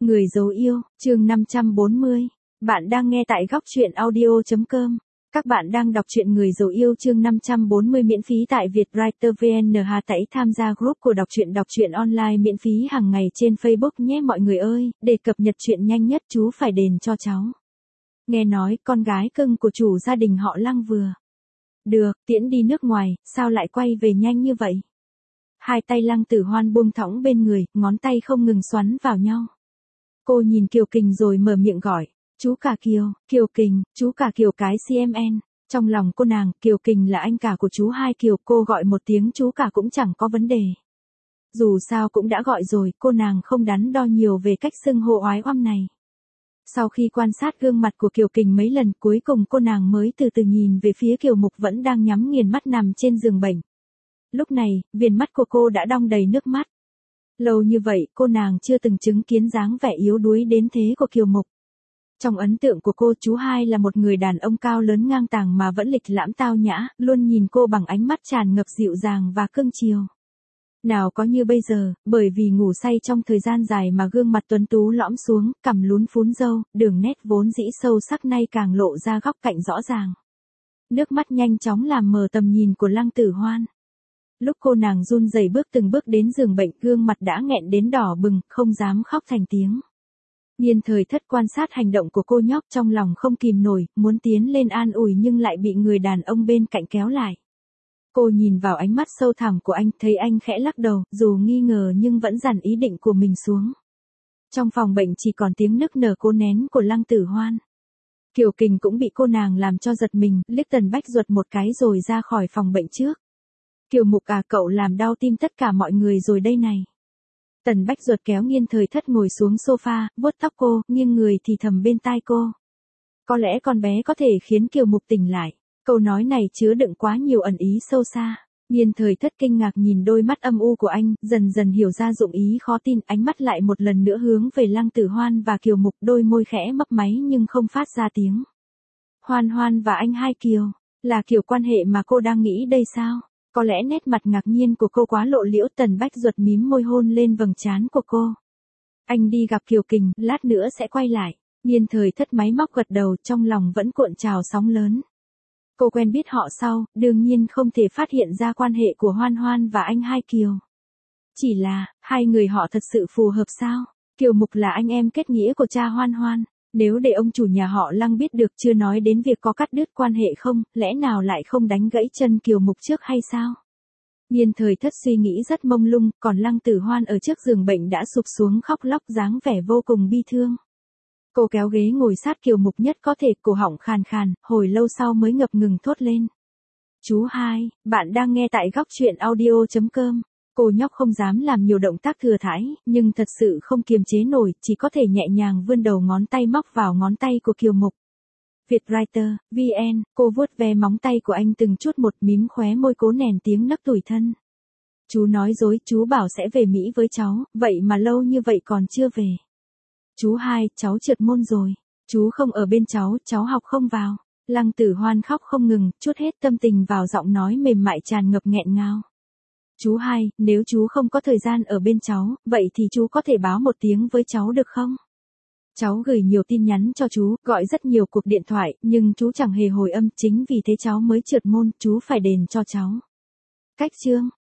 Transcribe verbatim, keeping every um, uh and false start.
Người dấu yêu, chương năm trăm bốn mươi. Bạn đang nghe tại góc truyện audio chấm com. Các bạn đang đọc truyện Người dấu yêu chương năm trăm bốn mươi miễn phí tại Vietwriter vê en. Hãy tham gia group của đọc truyện đọc truyện online miễn phí hàng ngày trên Facebook nhé mọi người ơi, để cập nhật truyện nhanh nhất chú phải đền cho cháu. Nghe nói con gái cưng của chủ gia đình họ Lăng vừa được tiễn đi nước ngoài, sao lại quay về nhanh như vậy? Hai tay Lăng Tử Hoan buông thõng bên người, ngón tay không ngừng xoắn vào nhau. Cô nhìn Kiều Kình rồi mở miệng gọi, chú cả Kiều, Kiều Kình, chú cả Kiều cái xê em en. Trong lòng cô nàng, Kiều Kình là anh cả của chú hai Kiều, cô gọi một tiếng chú cả cũng chẳng có vấn đề. Dù sao cũng đã gọi rồi, cô nàng không đắn đo nhiều về cách xưng hô oái oăm này. Sau khi quan sát gương mặt của Kiều Kình mấy lần, cuối cùng cô nàng mới từ từ nhìn về phía Kiều Mục vẫn đang nhắm nghiền mắt nằm trên giường bệnh. Lúc này, viền mắt của cô đã đong đầy nước mắt. Lâu như vậy, cô nàng chưa từng chứng kiến dáng vẻ yếu đuối đến thế của Kiều Mục. Trong ấn tượng của cô, chú hai là một người đàn ông cao lớn ngang tàng mà vẫn lịch lãm tao nhã, luôn nhìn cô bằng ánh mắt tràn ngập dịu dàng và cưng chiều. Nào có như bây giờ, bởi vì ngủ say trong thời gian dài mà gương mặt tuấn tú lõm xuống, cằm lún phún râu, đường nét vốn dĩ sâu sắc nay càng lộ ra góc cạnh rõ ràng. Nước mắt nhanh chóng làm mờ tầm nhìn của Lăng Tử Hoan. Lúc cô nàng run rẩy bước từng bước đến giường bệnh, gương mặt đã nghẹn đến đỏ bừng, không dám khóc thành tiếng. Nhiên Thời Thất quan sát hành động của cô nhóc trong lòng không kìm nổi, muốn tiến lên an ủi nhưng lại bị người đàn ông bên cạnh kéo lại. Cô nhìn vào ánh mắt sâu thẳm của anh, thấy anh khẽ lắc đầu, dù nghi ngờ nhưng vẫn dằn ý định của mình xuống. Trong phòng bệnh chỉ còn tiếng nức nở cố nén của Lăng Tử Hoan. Kiều Kình cũng bị cô nàng làm cho giật mình, liếc Tần Bách Duật một cái rồi ra khỏi phòng bệnh trước. Kiều Mục à, cậu làm đau tim tất cả mọi người rồi đây này. Tần Bách Duật kéo Nhiên Thời Thất ngồi xuống sofa, vuốt tóc cô, nghiêng người thì thầm bên tai cô. Có lẽ con bé có thể khiến Kiều Mục tỉnh lại. Câu nói này chứa đựng quá nhiều ẩn ý sâu xa. Nhiên Thời Thất kinh ngạc nhìn đôi mắt âm u của anh, dần dần hiểu ra dụng ý khó tin, ánh mắt lại một lần nữa hướng về Lăng Tử Hoan và Kiều Mục, đôi môi khẽ mấp máy nhưng không phát ra tiếng. Hoan Hoan và anh hai Kiều, là kiểu quan hệ mà cô đang nghĩ đây sao? Có lẽ nét mặt ngạc nhiên của cô quá lộ liễu. Tần Bách Duật mím môi hôn lên vầng trán của cô. Anh đi gặp Kiều Kình, lát nữa sẽ quay lại. Nhiên Thời Thất máy móc gật đầu, trong lòng vẫn cuộn trào sóng lớn. Cô quen biết họ sau, đương nhiên không thể phát hiện ra quan hệ của Hoan Hoan và anh hai Kiều. Chỉ là, hai người họ thật sự phù hợp sao? Kiều Mục là anh em kết nghĩa của cha Hoan Hoan. Nếu để ông chủ nhà họ Lăng biết được, chưa nói đến việc có cắt đứt quan hệ không, lẽ nào lại không đánh gãy chân Kiều Mục trước hay sao? Nhiên Thời Thất suy nghĩ rất mông lung, còn Lăng Tử Hoan ở trước giường bệnh đã sụp xuống khóc lóc dáng vẻ vô cùng bi thương. Cô kéo ghế ngồi sát Kiều Mục nhất có thể, cổ họng khàn khàn, hồi lâu sau mới ngập ngừng thốt lên. Chú hai, bạn đang nghe tại góc truyện audio chấm com. Cô nhóc không dám làm nhiều động tác thừa thãi, nhưng thật sự không kiềm chế nổi, chỉ có thể nhẹ nhàng vươn đầu ngón tay móc vào ngón tay của Kiều Mục. Vietwriter vê en, cô vuốt ve móng tay của anh từng chút một, mím khóe môi cố nén tiếng nấc tủi thân. Chú nói dối, chú bảo sẽ về Mỹ với cháu, vậy mà lâu như vậy còn chưa về. Chú hai, cháu trượt môn rồi. Chú không ở bên cháu, cháu học không vào. Lăng Tử Hoan khóc không ngừng, trút hết tâm tình vào giọng nói mềm mại tràn ngập nghẹn ngào. Chú hai, nếu chú không có thời gian ở bên cháu, vậy thì chú có thể báo một tiếng với cháu được không? Cháu gửi nhiều tin nhắn cho chú, gọi rất nhiều cuộc điện thoại, nhưng chú chẳng hề hồi âm, chính vì thế cháu mới trượt môn, chú phải đền cho cháu. Cách chương.